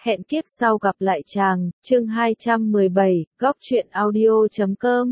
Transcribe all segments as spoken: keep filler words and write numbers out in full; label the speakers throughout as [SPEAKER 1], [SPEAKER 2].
[SPEAKER 1] Hẹn kiếp sau gặp lại chàng, chương hai trăm mười bảy, góc truyện audio chấm com.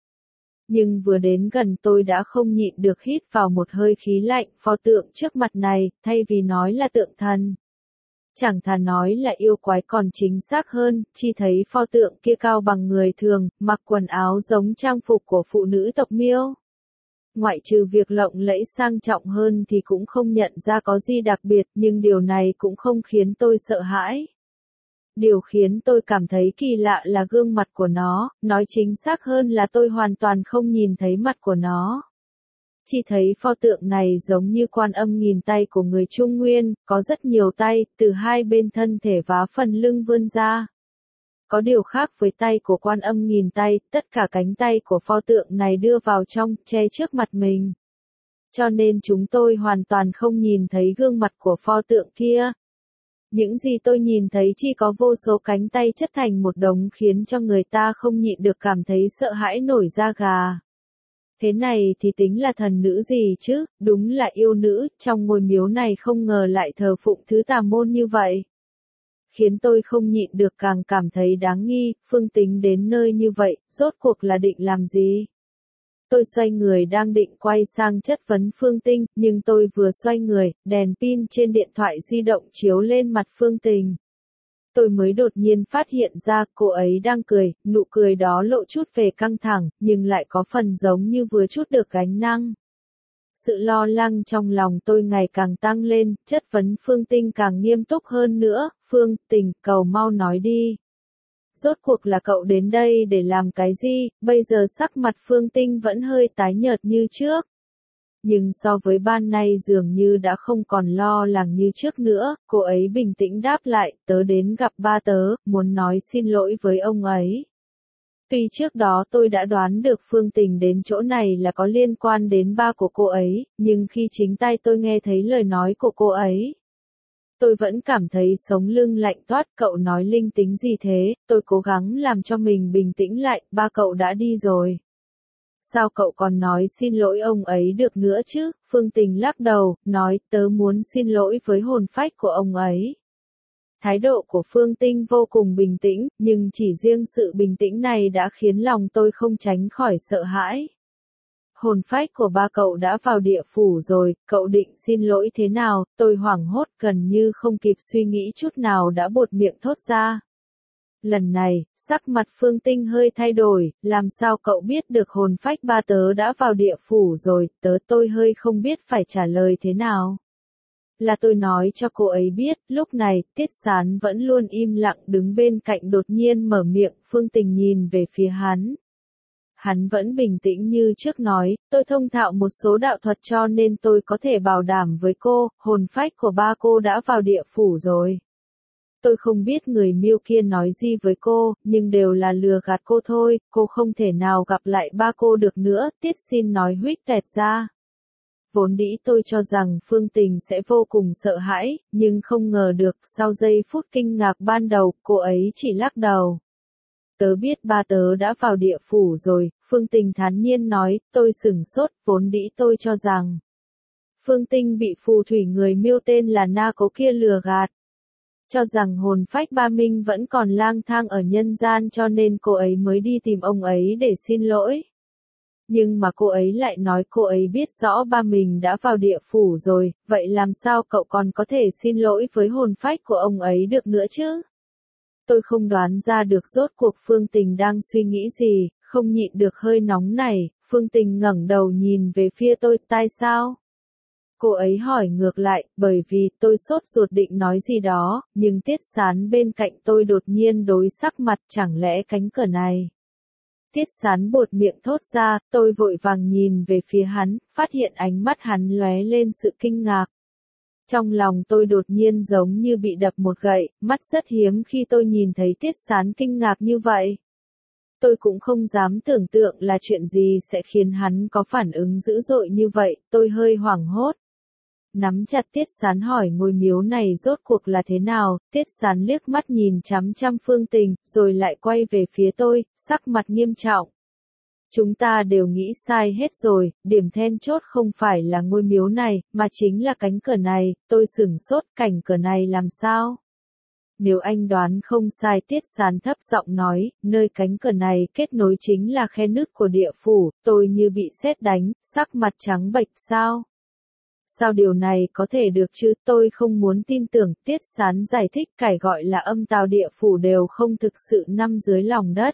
[SPEAKER 1] Nhưng vừa đến gần tôi đã không nhịn được hít vào một hơi khí lạnh, pho tượng trước mặt này, thay vì nói là tượng thần. Chẳng thà nói là yêu quái còn chính xác hơn, chỉ thấy pho tượng kia cao bằng người thường, mặc quần áo giống trang phục của phụ nữ tộc Miêu. Ngoại trừ việc lộng lẫy sang trọng hơn thì cũng không nhận ra có gì đặc biệt, nhưng điều này cũng không khiến tôi sợ hãi. Điều khiến tôi cảm thấy kỳ lạ là gương mặt của nó, nói chính xác hơn là tôi hoàn toàn không nhìn thấy mặt của nó. Chỉ thấy pho tượng này giống như Quan Âm nghìn tay của người Trung Nguyên, có rất nhiều tay, từ hai bên thân thể và phần lưng vươn ra. Có điều khác với tay của Quan Âm nghìn tay, tất cả cánh tay của pho tượng này đưa vào trong, che trước mặt mình. Cho nên chúng tôi hoàn toàn không nhìn thấy gương mặt của pho tượng kia. Những gì tôi nhìn thấy chỉ có vô số cánh tay chất thành một đống khiến cho người ta không nhịn được cảm thấy sợ hãi nổi da gà. Thế này thì tính là thần nữ gì chứ, đúng là yêu nữ, trong ngôi miếu này không ngờ lại thờ phụng thứ tà môn như vậy. Khiến tôi không nhịn được càng cảm thấy đáng nghi, Phương Tính đến nơi như vậy, rốt cuộc là định làm gì? Tôi xoay người đang định quay sang chất vấn Phương Tinh, nhưng tôi vừa xoay người, đèn pin trên điện thoại di động chiếu lên mặt Phương Tình. Tôi mới đột nhiên phát hiện ra cô ấy đang cười, nụ cười đó lộ chút về căng thẳng, nhưng lại có phần giống như vừa chút được gánh nặng. Sự lo lắng trong lòng tôi ngày càng tăng lên, chất vấn Phương Tinh càng nghiêm túc hơn nữa, Phương Tình, cầu mau nói đi. Rốt cuộc là cậu đến đây để làm cái gì, bây giờ sắc mặt Phương Tinh vẫn hơi tái nhợt như trước. Nhưng so với ban nay dường như đã không còn lo lắng như trước nữa, cô ấy bình tĩnh đáp lại, tớ đến gặp ba tớ, muốn nói xin lỗi với ông ấy. Tuy trước đó tôi đã đoán được Phương Tình đến chỗ này là có liên quan đến ba của cô ấy, nhưng khi chính tay tôi nghe thấy lời nói của cô ấy, tôi vẫn cảm thấy sống lưng lạnh toát. Cậu nói linh tính gì thế? Tôi cố gắng làm cho mình bình tĩnh lại, ba cậu đã đi rồi. Sao cậu còn nói xin lỗi ông ấy được nữa chứ? Phương Tình lắc đầu, nói tớ muốn xin lỗi với hồn phách của ông ấy. Thái độ của Phương Tinh vô cùng bình tĩnh, nhưng chỉ riêng sự bình tĩnh này đã khiến lòng tôi không tránh khỏi sợ hãi. Hồn phách của ba cậu đã vào địa phủ rồi, cậu định xin lỗi thế nào? Tôi hoảng hốt gần như không kịp suy nghĩ chút nào đã buột miệng thốt ra. Lần này, sắc mặt Phương Tinh hơi thay đổi, làm sao cậu biết được hồn phách ba tớ đã vào địa phủ rồi, tớ tôi hơi không biết phải trả lời thế nào. Là tôi nói cho cô ấy biết, lúc này, Tiết Sán vẫn luôn im lặng đứng bên cạnh đột nhiên mở miệng, Phương Tình nhìn về phía hắn. Hắn vẫn bình tĩnh như trước nói, tôi thông thạo một số đạo thuật cho nên tôi có thể bảo đảm với cô, hồn phách của ba cô đã vào địa phủ rồi. Tôi không biết người Miêu kia nói gì với cô, nhưng đều là lừa gạt cô thôi, cô không thể nào gặp lại ba cô được nữa, Tiết Xin nói huýt kẹt ra. Vốn dĩ tôi cho rằng Phương Tình sẽ vô cùng sợ hãi, nhưng không ngờ được, sau giây phút kinh ngạc ban đầu, cô ấy chỉ lắc đầu. Tớ biết ba tớ đã vào địa phủ rồi, Phương Tình thản nhiên nói, tôi sửng sốt, vốn dĩ tôi cho rằng Phương Tinh bị phù thủy người Miêu tên là Na Cố kia lừa gạt. Cho rằng hồn phách ba Minh vẫn còn lang thang ở nhân gian cho nên cô ấy mới đi tìm ông ấy để xin lỗi. Nhưng mà cô ấy lại nói cô ấy biết rõ ba mình đã vào địa phủ rồi, vậy làm sao cậu còn có thể xin lỗi với hồn phách của ông ấy được nữa chứ? Tôi không đoán ra được rốt cuộc Phương Tình đang suy nghĩ gì, không nhịn được hơi nóng này, Phương Tình ngẩng đầu nhìn về phía tôi, tại sao? Cô ấy hỏi ngược lại, bởi vì tôi sốt ruột định nói gì đó, nhưng Tiết Sán bên cạnh tôi đột nhiên đối sắc mặt, chẳng lẽ cánh cửa này. Tiết Sán buột miệng thốt ra, tôi vội vàng nhìn về phía hắn, phát hiện ánh mắt hắn lóe lên sự kinh ngạc. Trong lòng tôi đột nhiên giống như bị đập một gậy, mắt rất hiếm khi tôi nhìn thấy Tiết Sán kinh ngạc như vậy. Tôi cũng không dám tưởng tượng là chuyện gì sẽ khiến hắn có phản ứng dữ dội như vậy, tôi hơi hoảng hốt. Nắm chặt Tiết Sán hỏi ngôi miếu này rốt cuộc là thế nào, Tiết Sán liếc mắt nhìn chăm chăm Phương Tình, rồi lại quay về phía tôi, sắc mặt nghiêm trọng. Chúng ta đều nghĩ sai hết rồi, điểm then chốt không phải là ngôi miếu này, mà chính là cánh cửa này, tôi sửng sốt, cảnh cửa này làm sao? Nếu anh đoán không sai, Tiết Sán thấp giọng nói, nơi cánh cửa này kết nối chính là khe nứt của địa phủ. Tôi như bị sét đánh, sắc mặt trắng bệch. Sao? Sao điều này có thể được chứ? Tôi không muốn tin tưởng. Tiết Sán giải thích, cái gọi là âm tào địa phủ đều không thực sự nằm dưới lòng đất.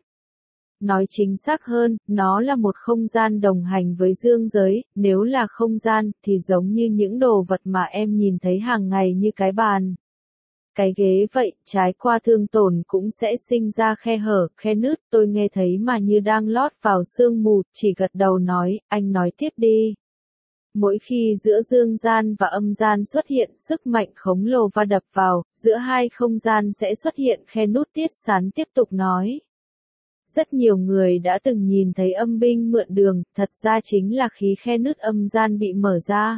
[SPEAKER 1] Nói chính xác hơn, nó là một không gian đồng hành với dương giới. Nếu là không gian, thì giống như những đồ vật mà em nhìn thấy hàng ngày như cái bàn, cái ghế vậy. Trái qua thương tổn cũng sẽ sinh ra khe hở, khe nứt. Tôi nghe thấy mà như đang lót vào sương mù, chỉ gật đầu nói, anh nói tiếp đi. Mỗi khi giữa dương gian và âm gian xuất hiện sức mạnh khổng lồ va đập vào, giữa hai không gian sẽ xuất hiện khe nút. Tiết Sán tiếp tục nói. Rất nhiều người đã từng nhìn thấy âm binh mượn đường, thật ra chính là khí khe nứt âm gian bị mở ra.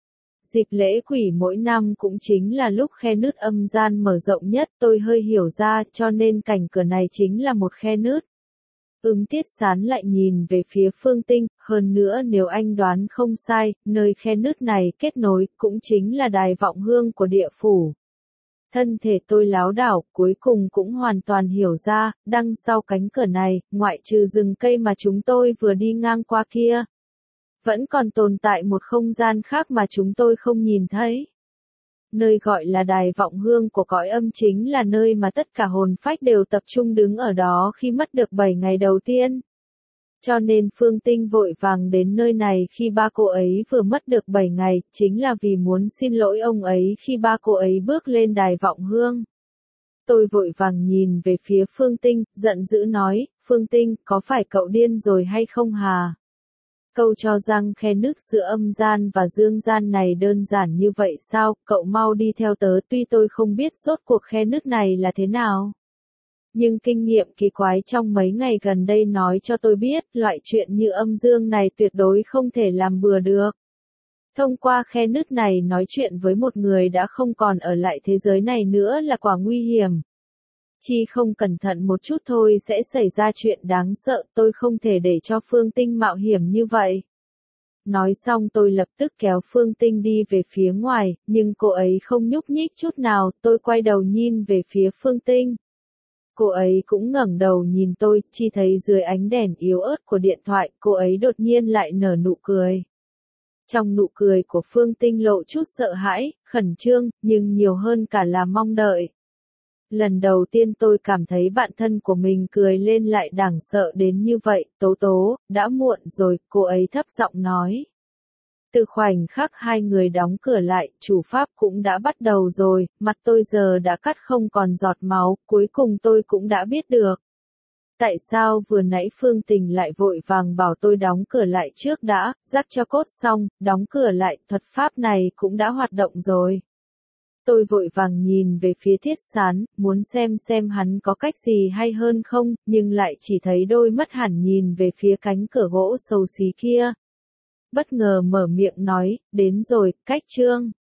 [SPEAKER 1] Dịp lễ quỷ mỗi năm cũng chính là lúc khe nứt âm gian mở rộng nhất. Tôi hơi hiểu ra, cho nên cảnh cửa này chính là một khe nứt. Ừm. Tiết Sán lại nhìn về phía Phương Tinh, hơn nữa nếu anh đoán không sai, nơi khe nứt này kết nối cũng chính là đài vọng hương của địa phủ. Thân thể tôi lảo đảo, cuối cùng cũng hoàn toàn hiểu ra, đằng sau cánh cửa này, ngoại trừ rừng cây mà chúng tôi vừa đi ngang qua kia, vẫn còn tồn tại một không gian khác mà chúng tôi không nhìn thấy. Nơi gọi là đài vọng hương của cõi âm chính là nơi mà tất cả hồn phách đều tập trung đứng ở đó khi mất được bảy ngày đầu tiên. Cho nên Phương Tinh vội vàng đến nơi này khi ba cô ấy vừa mất được bảy ngày, chính là vì muốn xin lỗi ông ấy khi ba cô ấy bước lên đài vọng hương. Tôi vội vàng nhìn về phía Phương Tinh, giận dữ nói, Phương Tinh, có phải cậu điên rồi hay không hà? Câu cho rằng khe nứt giữa âm gian và dương gian này đơn giản như vậy sao? Cậu mau đi theo tớ, tuy tôi không biết rốt cuộc khe nứt này là thế nào. Nhưng kinh nghiệm kỳ quái trong mấy ngày gần đây nói cho tôi biết, loại chuyện như âm dương này tuyệt đối không thể làm bừa được. Thông qua khe nứt này nói chuyện với một người đã không còn ở lại thế giới này nữa là quả nguy hiểm. Chỉ không cẩn thận một chút thôi sẽ xảy ra chuyện đáng sợ, tôi không thể để cho Phương Tinh mạo hiểm như vậy. Nói xong tôi lập tức kéo Phương Tinh đi về phía ngoài, nhưng cô ấy không nhúc nhích chút nào. Tôi quay đầu nhìn về phía Phương Tinh. Cô ấy cũng ngẩng đầu nhìn tôi, chỉ thấy dưới ánh đèn yếu ớt của điện thoại, cô ấy đột nhiên lại nở nụ cười. Trong nụ cười của Phương Tinh lộ chút sợ hãi, khẩn trương, nhưng nhiều hơn cả là mong đợi. Lần đầu tiên tôi cảm thấy bạn thân của mình cười lên lại đáng sợ đến như vậy. Tố Tố, đã muộn rồi, cô ấy thấp giọng nói. Từ khoảnh khắc hai người đóng cửa lại, chủ pháp cũng đã bắt đầu rồi, mặt tôi giờ đã cắt không còn giọt máu, cuối cùng tôi cũng đã biết được. Tại sao vừa nãy Phương Tình lại vội vàng bảo tôi đóng cửa lại trước đã, rắc cho cốt xong, đóng cửa lại, thuật pháp này cũng đã hoạt động rồi. Tôi vội vàng nhìn về phía Thiết Sán, muốn xem xem hắn có cách gì hay hơn không, nhưng lại chỉ thấy đôi mắt hẳn nhìn về phía cánh cửa gỗ xấu xí kia. Bất ngờ mở miệng nói, đến rồi, cách chương.